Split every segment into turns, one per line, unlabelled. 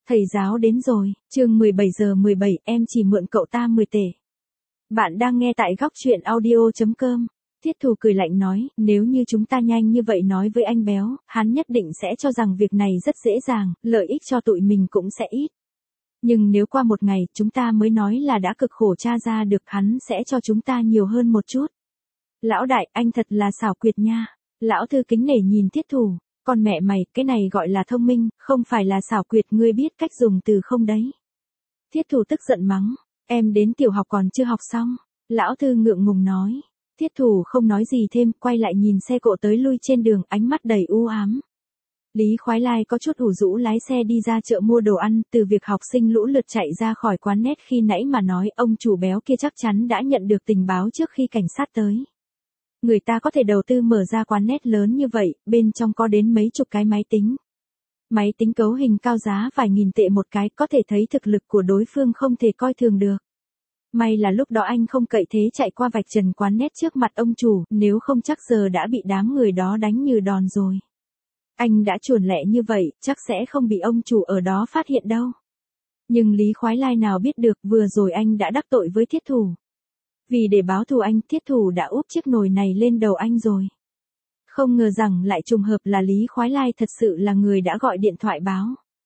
Thầy giáo đến rồi, chương 17:17, em chỉ mượn cậu ta 10 tể. Bạn đang nghe tại góc truyện audio.com. Thiết Thù cười lạnh nói, nếu như chúng ta nhanh như vậy nói với anh béo, hắn nhất định sẽ cho rằng việc này rất dễ dàng, lợi ích cho tụi mình cũng sẽ ít. Nhưng nếu qua một ngày, chúng ta mới nói là đã cực khổ tra ra được, hắn sẽ cho chúng ta nhiều hơn một chút. Lão đại, anh thật là xảo quyệt nha. Lão Thư kính nể nhìn Thiết Thù. Con mẹ mày, cái này gọi là thông minh, không phải là xảo quyệt, ngươi biết cách dùng từ không đấy. Thiết Thù tức giận mắng, em đến tiểu học còn chưa học xong. Lão Thư ngượng ngùng nói. Thiết Thù không nói gì thêm, quay lại nhìn xe cộ tới lui trên đường, ánh mắt đầy u ám. Lý Khoái Lai có chút ủ rũ lái xe đi ra chợ mua đồ ăn, từ việc học sinh lũ lượt chạy ra khỏi quán net khi nãy mà nói, ông chủ béo kia chắc chắn đã nhận được tình báo trước khi cảnh sát tới. Người ta có thể đầu tư mở ra quán net lớn như vậy, bên trong có đến mấy chục cái máy tính. Máy tính cấu hình cao giá vài nghìn tệ một cái, có thể thấy thực lực của đối phương không thể coi thường được. May là lúc đó anh không cậy thế chạy qua vạch trần quán net trước mặt ông chủ, nếu không chắc giờ đã bị đám người đó đánh như đòn rồi. Anh đã chuồn lẹ như vậy, chắc sẽ không bị ông chủ ở đó phát hiện đâu. Nhưng Lý Khoái Lai nào biết được, vừa rồi anh đã đắc tội với Thiết Thù. Vì để báo thù anh, Thiết Thù đã úp chiếc nồi này lên đầu anh rồi. Không ngờ rằng lại trùng hợp là Lý Khoái Lai thật sự là người đã gọi điện thoại báo.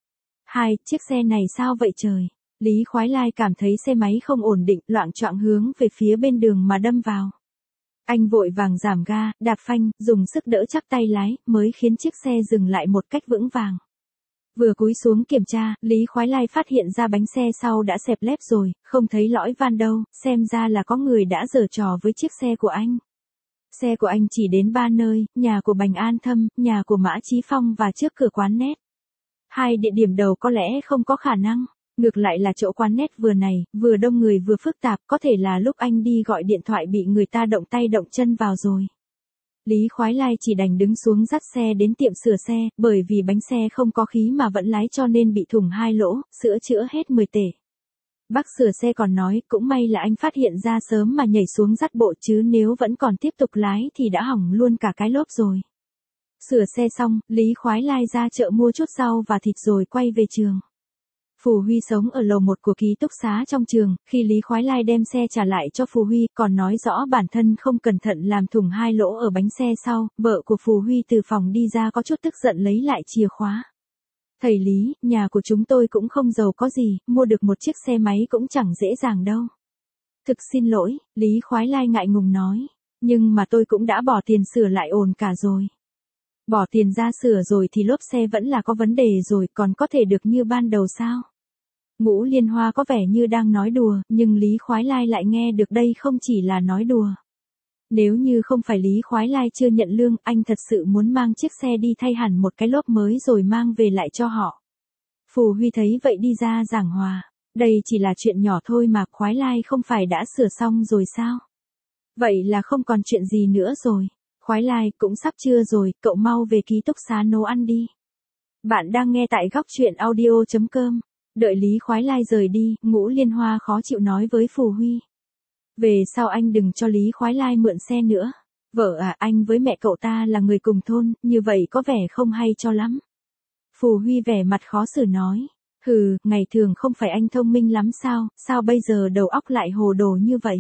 Chiếc xe này sao vậy trời? Lý Khoái Lai cảm thấy xe máy không ổn định, loạng choạng hướng về phía bên đường mà đâm vào. Anh vội vàng giảm ga, đạp phanh, dùng sức đỡ chắc tay lái, mới khiến chiếc xe dừng lại một cách vững vàng. Vừa cúi xuống kiểm tra, Lý Khoái Lai phát hiện ra bánh xe sau đã xẹp lép rồi, không thấy lõi van đâu, xem ra là có người đã giở trò với chiếc xe của anh. Xe của anh chỉ đến 3 nơi, nhà của Bành An Thâm, nhà của Mã Chí Phong và trước cửa quán net. 2 địa điểm đầu có lẽ không có khả năng, ngược lại là chỗ quán net vừa này, vừa đông người vừa phức tạp, có thể là lúc anh đi gọi điện thoại bị người ta động tay động chân vào rồi. Lý Khoái Lai chỉ đành đứng xuống dắt xe đến tiệm sửa xe, bởi vì bánh xe không có khí mà vẫn lái cho nên bị thủng 2 lỗ, sửa chữa hết 10 tể. Bác sửa xe còn nói, cũng may là anh phát hiện ra sớm mà nhảy xuống dắt bộ, chứ nếu vẫn còn tiếp tục lái thì đã hỏng luôn cả cái lốp rồi. Sửa xe xong, Lý Khoái Lai ra chợ mua chút rau và thịt rồi quay về trường. Phù Huy sống ở lầu 1 của ký túc xá trong trường, khi Lý Khoái Lai đem xe trả lại cho Phù Huy, còn nói rõ bản thân không cẩn thận làm thủng 2 lỗ ở bánh xe sau, vợ của Phù Huy từ phòng đi ra có chút tức giận lấy lại chìa khóa. Thầy Lý, nhà của chúng tôi cũng không giàu có gì, mua được một chiếc xe máy cũng chẳng dễ dàng đâu. Thực xin lỗi, Lý Khoái Lai ngại ngùng nói, nhưng mà tôi cũng đã bỏ tiền sửa lại ổn cả rồi. Bỏ tiền ra sửa rồi thì lốp xe vẫn là có vấn đề rồi, còn có thể được như ban đầu sao? Ngũ Liên Hoa có vẻ như đang nói đùa, nhưng Lý Khoái Lai lại nghe được đây không chỉ là nói đùa. Nếu như không phải Lý Khoái Lai chưa nhận lương, anh thật sự muốn mang chiếc xe đi thay hẳn một cái lốp mới rồi mang về lại cho họ. Phù Huy thấy vậy đi ra giảng hòa. Đây chỉ là chuyện nhỏ thôi mà, Khoái Lai không phải đã sửa xong rồi sao? Vậy là không còn chuyện gì nữa rồi. Khoái Lai, cũng sắp trưa rồi, cậu mau về ký túc xá nấu ăn đi. Bạn đang nghe tại góc truyện audio.com. Đợi Lý Khoái Lai rời đi, Ngũ Liên Hoa khó chịu nói với Phù Huy. Về sau anh đừng cho Lý Khoái Lai mượn xe nữa. Vợ à, anh với mẹ cậu ta là người cùng thôn, như vậy có vẻ không hay cho lắm. Phù Huy vẻ mặt khó xử nói. Ngày thường không phải anh thông minh lắm sao bây giờ đầu óc lại hồ đồ như vậy?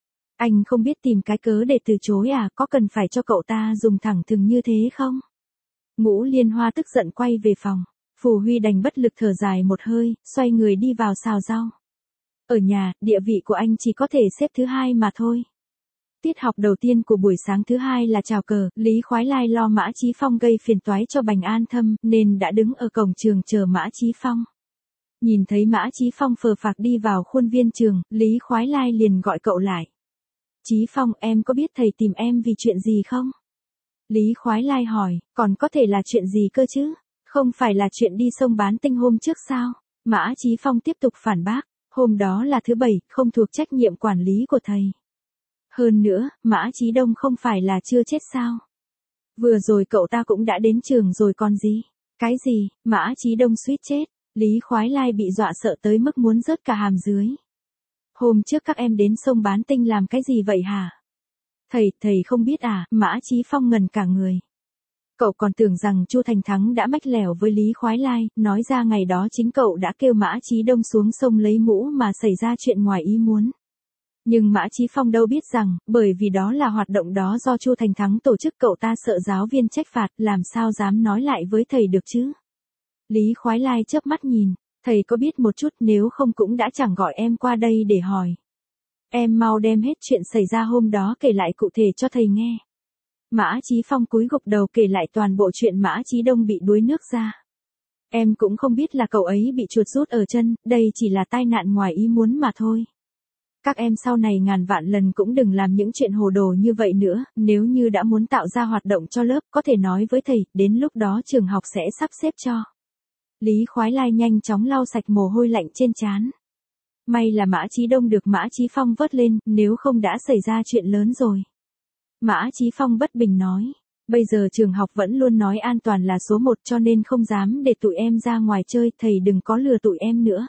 Anh không biết tìm cái cớ để từ chối à, có cần phải cho cậu ta dùng thẳng thừng như thế không? Ngũ Liên Hoa tức giận quay về phòng. Phù Huy đành bất lực thở dài một hơi, xoay người đi vào xào rau. Ở nhà, địa vị của anh chỉ có thể xếp thứ 2 mà thôi. Tiết học đầu tiên của buổi sáng thứ 2 là chào cờ, Lý Khoái Lai lo Mã Chí Phong gây phiền toái cho Bành An Thâm, nên đã đứng ở cổng trường chờ Mã Chí Phong. Nhìn thấy Mã Chí Phong phờ phạc đi vào khuôn viên trường, Lý Khoái Lai liền gọi cậu lại. Chí Phong, em có biết thầy tìm em vì chuyện gì không? Lý Khoái Lai hỏi, còn có thể là chuyện gì cơ chứ? Không phải là chuyện đi sông Bán Tinh hôm trước sao? Mã Chí Phong tiếp tục phản bác, hôm đó là thứ 7, không thuộc trách nhiệm quản lý của thầy. Hơn nữa, Mã Chí Đông không phải là chưa chết sao? Vừa rồi cậu ta cũng đã đến trường rồi còn gì? Cái gì, Mã Chí Đông suýt chết? Lý Khoái Lai bị dọa sợ tới mức muốn rớt cả hàm dưới. Hôm trước các em đến sông Bán Tinh làm cái gì vậy hả? Thầy không biết à? Mã Chí Phong ngần cả người. Cậu còn tưởng rằng Chu Thành Thắng đã mách lẻo với Lý Khoái Lai, nói ra ngày đó chính cậu đã kêu Mã Chí Đông xuống sông lấy mũ mà xảy ra chuyện ngoài ý muốn. Nhưng Mã Chí Phong đâu biết rằng, bởi vì đó là hoạt động đó do Chu Thành Thắng tổ chức, cậu ta sợ giáo viên trách phạt, làm sao dám nói lại với thầy được chứ. Lý Khoái Lai chớp mắt nhìn, thầy có biết một chút, nếu không cũng đã chẳng gọi em qua đây để hỏi. Em mau đem hết chuyện xảy ra hôm đó kể lại cụ thể cho thầy nghe. Mã Chí Phong cúi gục đầu kể lại toàn bộ chuyện Mã Chí Đông bị đuối nước ra. Em cũng không biết là cậu ấy bị chuột rút ở chân, đây chỉ là tai nạn ngoài ý muốn mà thôi. Các em sau này ngàn vạn lần cũng đừng làm những chuyện hồ đồ như vậy nữa, nếu như đã muốn tạo ra hoạt động cho lớp, có thể nói với thầy, đến lúc đó trường học sẽ sắp xếp cho. Lý Khoái Lai nhanh chóng lau sạch mồ hôi lạnh trên trán. May là Mã Chí Đông được Mã Chí Phong vớt lên, nếu không đã xảy ra chuyện lớn rồi. Mã Chí Phong bất bình nói, bây giờ trường học vẫn luôn nói an toàn là số 1 cho nên không dám để tụi em ra ngoài chơi, thầy đừng có lừa tụi em nữa.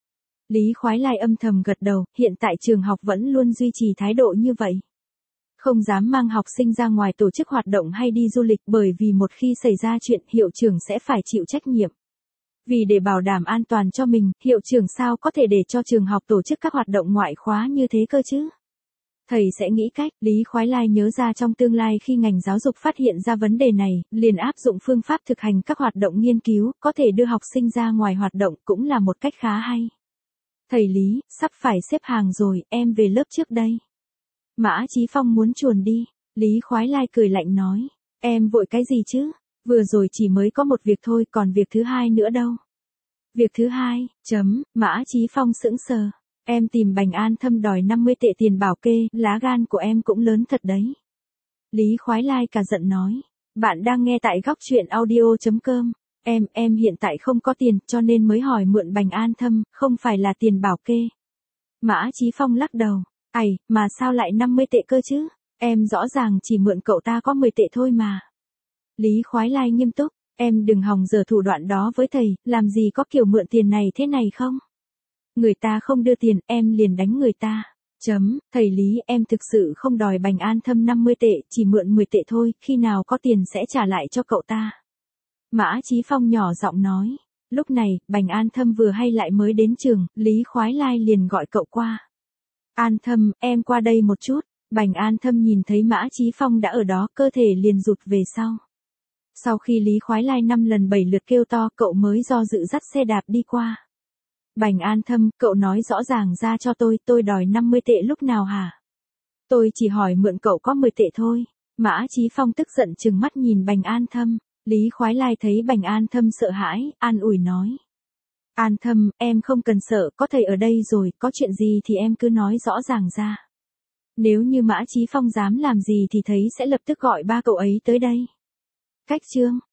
Lý Khoái Lai âm thầm gật đầu, hiện tại trường học vẫn luôn duy trì thái độ như vậy. Không dám mang học sinh ra ngoài tổ chức hoạt động hay đi du lịch, bởi vì một khi xảy ra chuyện hiệu trưởng sẽ phải chịu trách nhiệm. Vì để bảo đảm an toàn cho mình, hiệu trưởng sao có thể để cho trường học tổ chức các hoạt động ngoại khóa như thế cơ chứ? Thầy sẽ nghĩ cách. Lý Khoái Lai nhớ ra trong tương lai khi ngành giáo dục phát hiện ra vấn đề này, liền áp dụng phương pháp thực hành các hoạt động nghiên cứu, có thể đưa học sinh ra ngoài hoạt động cũng là một cách khá hay. Thầy Lý, sắp phải xếp hàng rồi, em về lớp trước đây. Mã Chí Phong muốn chuồn đi. Lý Khoái Lai cười lạnh nói, em vội cái gì chứ? Vừa rồi chỉ mới có một việc thôi, còn việc thứ hai nữa đâu. Việc thứ hai, Mã Chí Phong sững sờ. Em tìm Bành An Thâm đòi 50 tệ tiền bảo kê, lá gan của em cũng lớn thật đấy. Lý Khoái Lai cả giận nói, bạn đang nghe tại góc truyện audio.com. Em hiện tại không có tiền, cho nên mới hỏi mượn Bành An Thâm, không phải là tiền bảo kê. Mã Chí Phong lắc đầu, mà sao lại 50 tệ cơ chứ? Em rõ ràng chỉ mượn cậu ta có 10 tệ thôi mà. Lý Khoái Lai nghiêm túc, em đừng hòng giở thủ đoạn đó với thầy, làm gì có kiểu mượn tiền này thế này không? Người ta không đưa tiền, em liền đánh người ta. Thầy Lý, em thực sự không đòi Bành An Thâm 50 tệ, chỉ mượn 10 tệ thôi, khi nào có tiền sẽ trả lại cho cậu ta. Mã Chí Phong nhỏ giọng nói. Lúc này, Bành An Thâm vừa hay lại mới đến trường, Lý Khoái Lai liền gọi cậu qua. An Thâm, em qua đây một chút. Bành An Thâm nhìn thấy Mã Chí Phong đã ở đó, cơ thể liền rụt về sau. Sau khi Lý Khoái Lai 5 lần 7 lượt kêu to, cậu mới do dự dắt xe đạp đi qua. Bành An Thâm, cậu nói rõ ràng ra cho tôi đòi 50 tệ lúc nào hả? Tôi chỉ hỏi mượn cậu có 10 tệ thôi. Mã Chí Phong tức giận trừng mắt nhìn Bành An Thâm. Lý Khoái Lai thấy Bành An Thâm sợ hãi, an ủi nói. An Thâm, em không cần sợ, có thầy ở đây rồi, có chuyện gì thì em cứ nói rõ ràng ra. Nếu như Mã Chí Phong dám làm gì thì thấy sẽ lập tức gọi ba cậu ấy tới đây. Cách chương